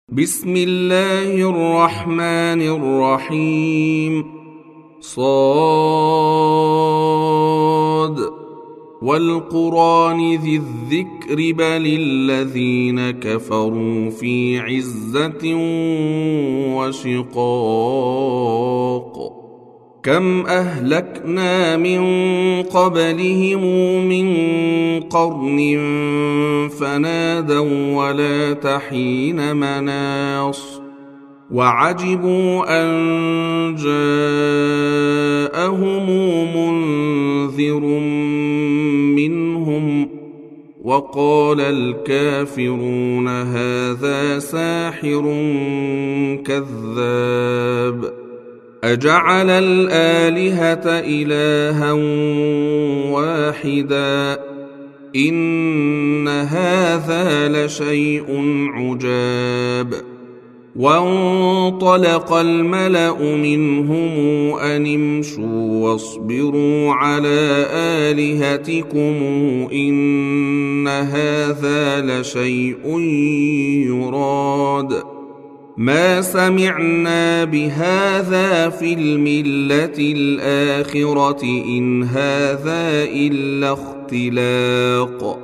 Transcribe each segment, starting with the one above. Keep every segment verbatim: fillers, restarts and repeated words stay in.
بسم الله الرحمن الرحيم. صاد والقرآن ذي الذكر بل الذين كفروا في عزة وشقاق. كم أهلكنا من قبلهم من قرن فنادوا ولا تحين مناص وعجبوا أن جاءهم منذر منهم وقال الكافرون هذا ساحر كذاب. أجعل الآلهة إلها واحدا إن هذا لشيء عجاب. وانطلق الملأ منهم أن امشوا واصبروا على آلهتكم إن هذا لشيء يراد. ما سمعنا بهذا في الملة الآخرة إن هذا إلا اختلاق.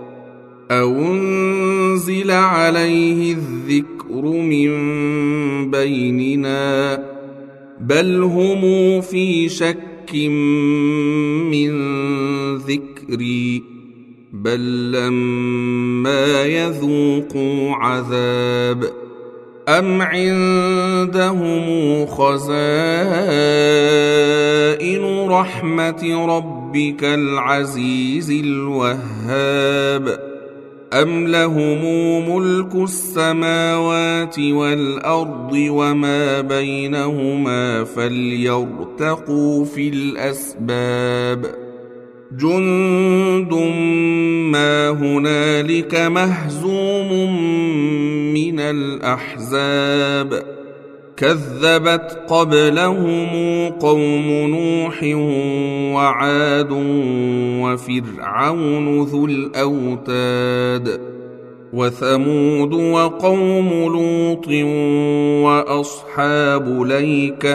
أنزل عليه الذكر من بيننا بل هم في شك من ذكري بل لما يذوقوا عذاب. أم عندهم خزائن رحمة ربك العزيز الوهاب أم لهم ملك السماوات والأرض وما بينهما فليرتقوا في الأسباب. جند ما هنالك مهزوم من الأحزاب. كذبت قبلهم قوم نوح وعاد وفرعون ذو الأوتاد وثمود وقوم لوط وأصحاب ليكة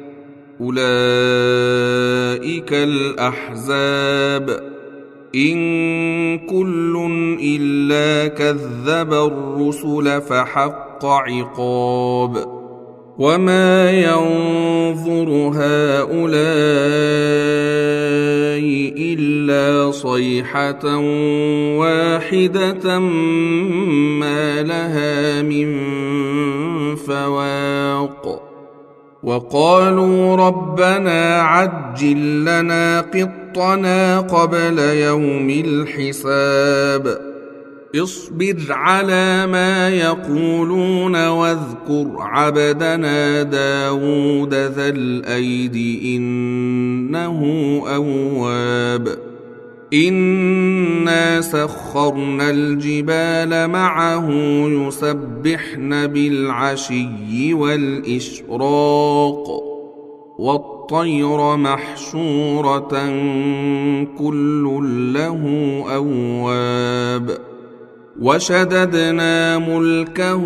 أولئك الأحزاب. إن كل إلا كذب الرسل فحق عقاب. وما ينظر هؤلاء إلا صيحة واحدة ما لها من فواق. وقالوا ربنا عجل لنا قطنا قبل يوم الحساب. اصبر على ما يقولون واذكر عبدنا داود ذا الأيد إنه أواب. إنا سخرنا الجبال معه يسبحن بالعشي والإشراق والطير محشورة كل له أواب. وشددنا ملكه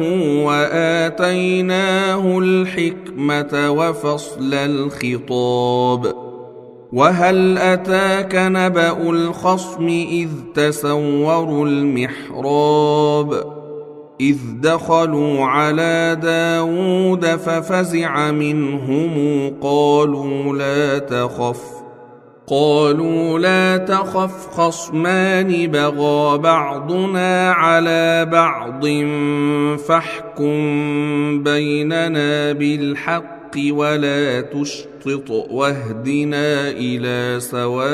وآتيناه الحكمة وفصل الخطاب. وهل أتاك نبأ الخصم إذ تسوروا المحراب إذ دخلوا على داود ففزع منهم قالوا لا تخف قالوا لا تخف خصمان بغى بعضنا على بعض فاحكم بيننا بالحق ولا تشطط واهدنا إلى سواء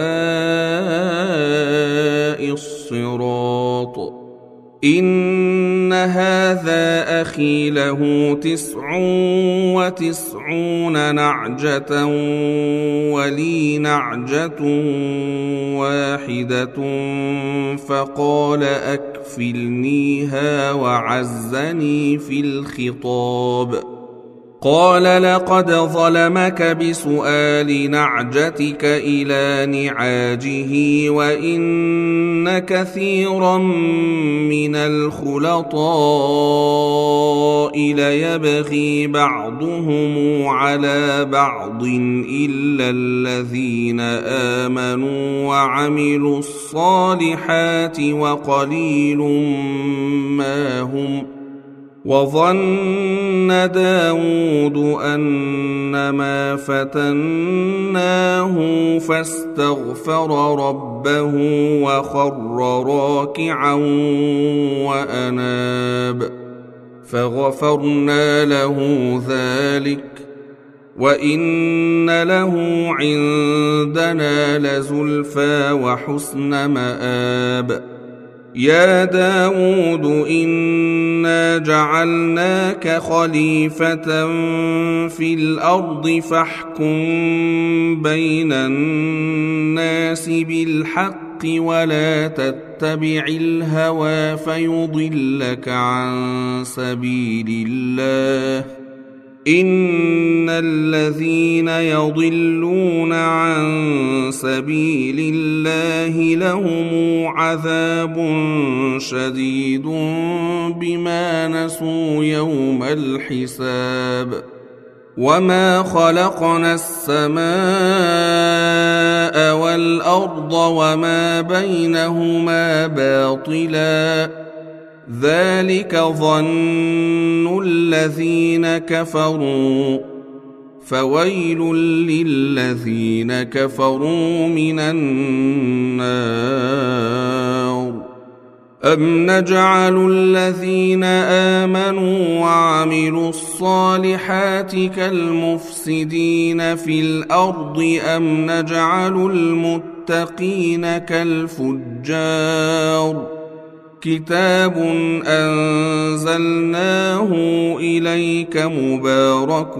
الصراط. إن هذا أخي له تسع وتسعون نعجة ولي نعجة واحدة فقال أكفلنيها وعزني في الخطاب. قال لقد ظلمك بسؤال نعجتك إلى نعاجه وإن كثيرا من الخلطاء الفضائل يبغي بعضهم على بعض إلا الذين آمنوا وعملوا الصالحات وقليل ما هم. وظن داود أنما فتناه فاستغفر ربه وخر راكعا وأناب فغفرنا له ذلك وإن له عندنا لزلفى وحسن مآب. يا داود إنا جعلناك خليفة في الأرض فاحكم بين الناس بالحق ولا تتبع الهوى فيضلك عن سبيل الله. إن الذين يضلون عن سبيل الله لهم عذاب شديد بما نسوا يوم الحساب. وما خلقنا السماء والأرض وما بينهما باطلا ذلك ظن الذين كفروا فويل للذين كفروا من النار. أم نجعل الذين آمنوا وعملوا الصالحات كالمفسدين في الأرض أم نجعل المتقين كالفجار. كتاب أنزلناه إليك مبارك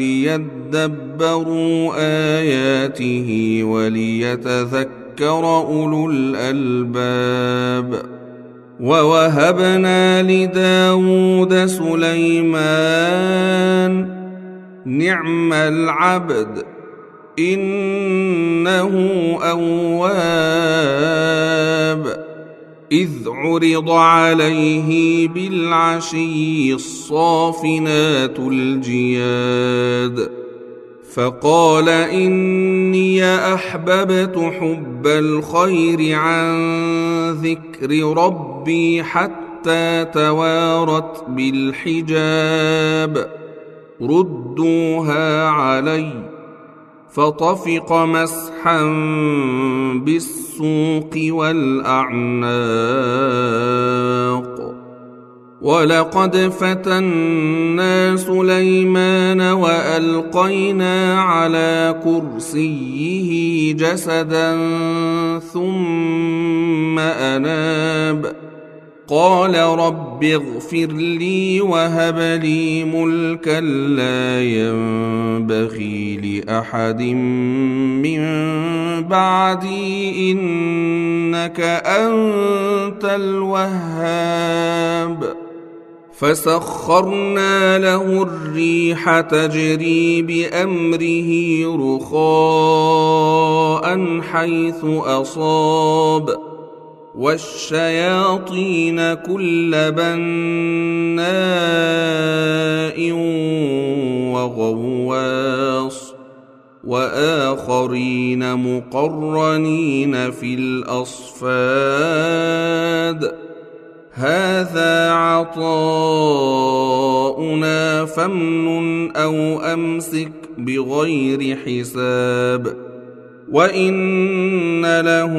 ليدبروا آياته وليتذكر أولو الألباب. ووهبنا لداود سليمان نعم العبد إنه أواب. إذ عرض عليه بالعشي الصافنات الجياد فقال إني أحببت حب الخير عن ذكر ربي حتى توارت بالحجاب ردوها علي فطفق مسحا بالسوق والأعناق. ولقد فتنا سليمان وألقينا على كرسيه جسدا ثم أناب قال رب اغفر لي وهب لي ملكا لا ينبغي لأحد من بعدي إنك أنت الوهاب. فسخرنا له الريح تجري بأمره رخاء حيث أصاب والشياطين كل بناء وغواص وآخرين مقرنين في الأصفاد هذا عطاؤنا فامنن أو أمسك بغير حساب وإن له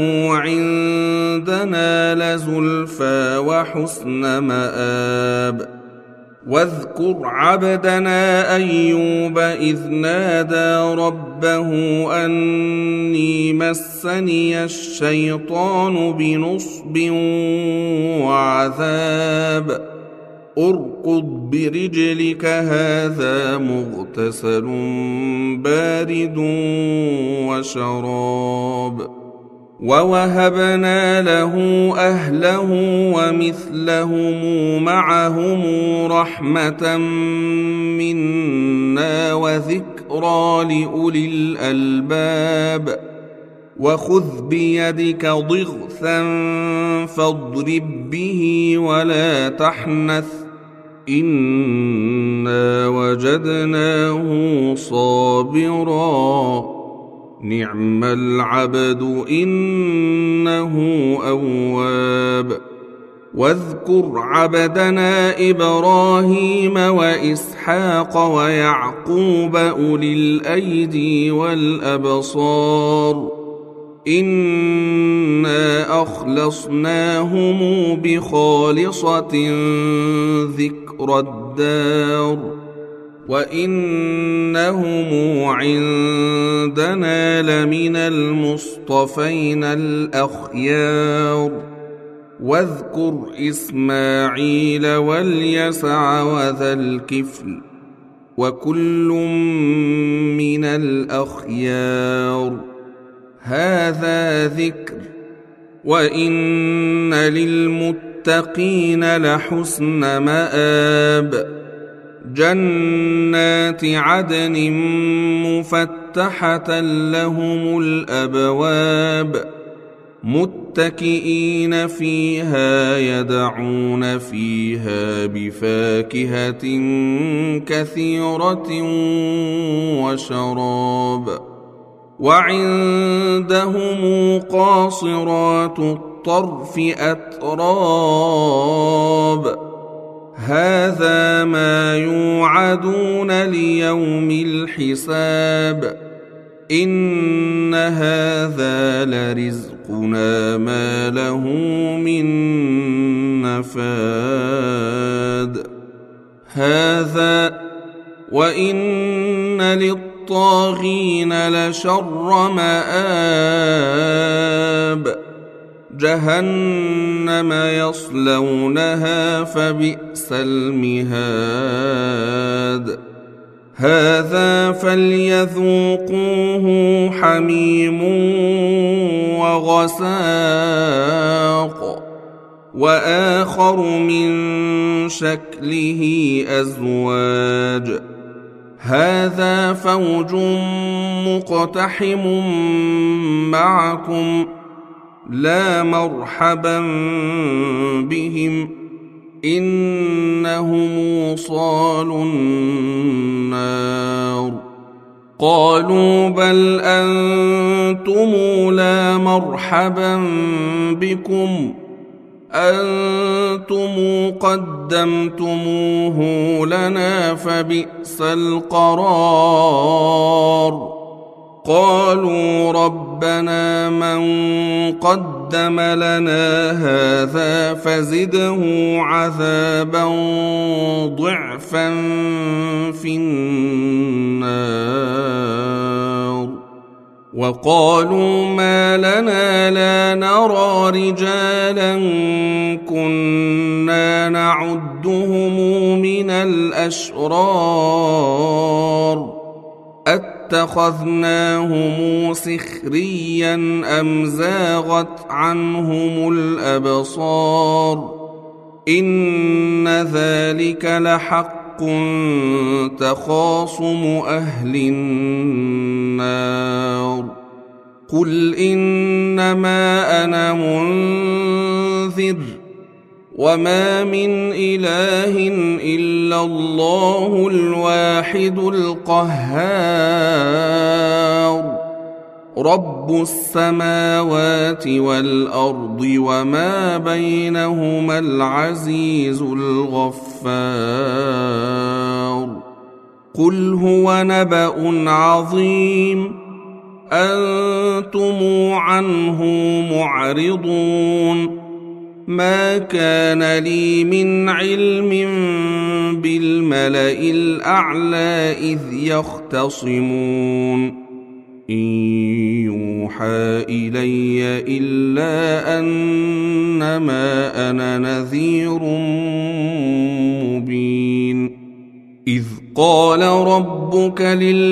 عندنا لزلفى وحسن مآب. واذكر عبدنا أيوب إذ نادى ربه أني مسني الشيطان بنصب وعذاب اركض برجلك هذا مغتسل بارد وشراب. ووهبنا له أهله ومثلهم معهم رحمة منا وذكرى لأولي الألباب. وخذ بيدك ضغثا فاضرب به ولا تحنث إنا وجدناه صابرا نعم العبد إنه أواب واذكر عبدنا إبراهيم وإسحاق ويعقوب أولي الأيدي والأبصار إنا أخلصناهم بخالصة ذكر الدار وإنهم عندنا لمن المصطفين الأخيار واذكر إسماعيل واليسع وذا الكفل وكل من الأخيار هذا ذكر وإن للمتقين لحسن مآب جنات عدن مفتحة لهم الأبواب متكئين فيها يدعون فيها بفاكهة كثيرة وشراب وعندهم قاصرات الطرف أتراب هذا ما يوعدون ليوم الحساب إن هذا لرزقنا ما له من نفاد هذا وإن للطاغين لشر مآب جهنم يصلونها فبئس المهاد هذا فليذوقوه حميم وغساق وآخر من شكله أزواج هذا فوج مقتحم معكم لا مرحبا بهم إنهم صالوا النار قالوا بل أنتم لا مرحبا بكم أنتم قدمتموه لنا فبئس القرار قالوا ربنا من قدم لنا هذا فزده عذابا ضعفا في النار وقالوا ما لنا لا نرى رجالا كنا نعدهم من الأشرار اتخذناهم سخريا أم زاغت عنهم الأبصار إن ذلك لحق تخاصم أهل النار قل إنما أنا منذر وما من إله إلا الله الواحد القهار رب السماوات والأرض وما بينهما العزيز الغفار قل هو نبأ عظيم أنتم عنه معرضون ما كان لي من علم بالملأ الأعلى إذ يختصمون إن يوحى إلي إلا أنما أنا نذير مبين إذ قال ربك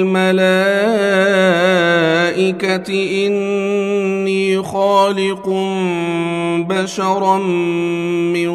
للملائكة إني خالق بشرا من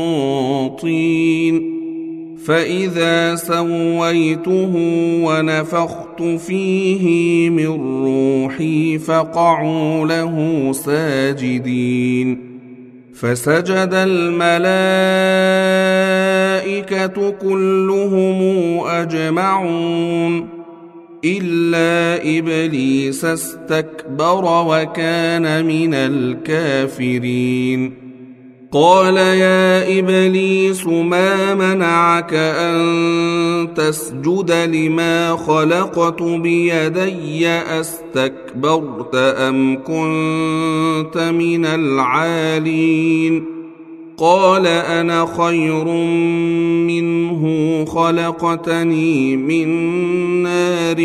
طين فإذا سويته ونفخت فيه من روحي فقعوا له ساجدين فسجد الملائكة الملائكة كلهم أجمعون إلا إبليس استكبر وكان من الكافرين قال يا إبليس ما منعك أن تسجد لما خلقت بيدي أستكبرت أم كنت من العالين قال أنا خير منه خلقتني من نار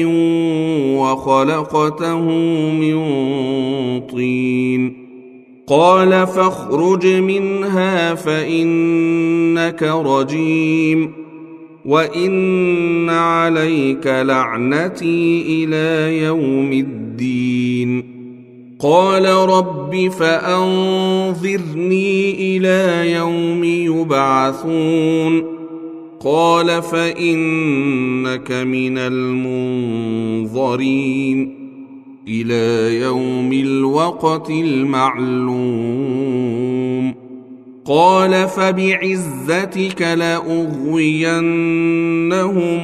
وخلقته من طين قال فاخرج منها فإنك رجيم وإن عليك لعنتي إلى يوم الدين قال رب فأنظرني إلى يوم يبعثون قال فإنك من المنظرين إلى يوم الوقت المعلوم قال فبعزتك لأغوينهم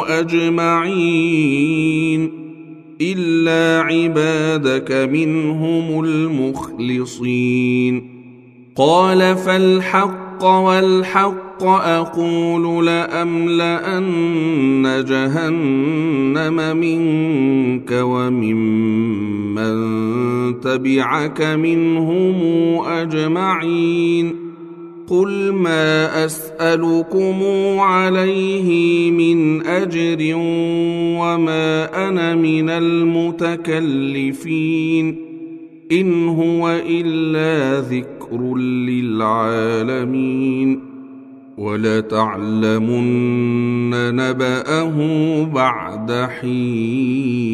أجمعين إلا عبادك منهم المخلصين قال فالحق والحق أقول لأملأن جهنم منك وممن تبعك منهم أجمعين قل ما أسألكم عليه من أجر وما أنا من المتكلفين إن هو إلا ذكر للعالمين ولتعلمن نبأه بعد حين.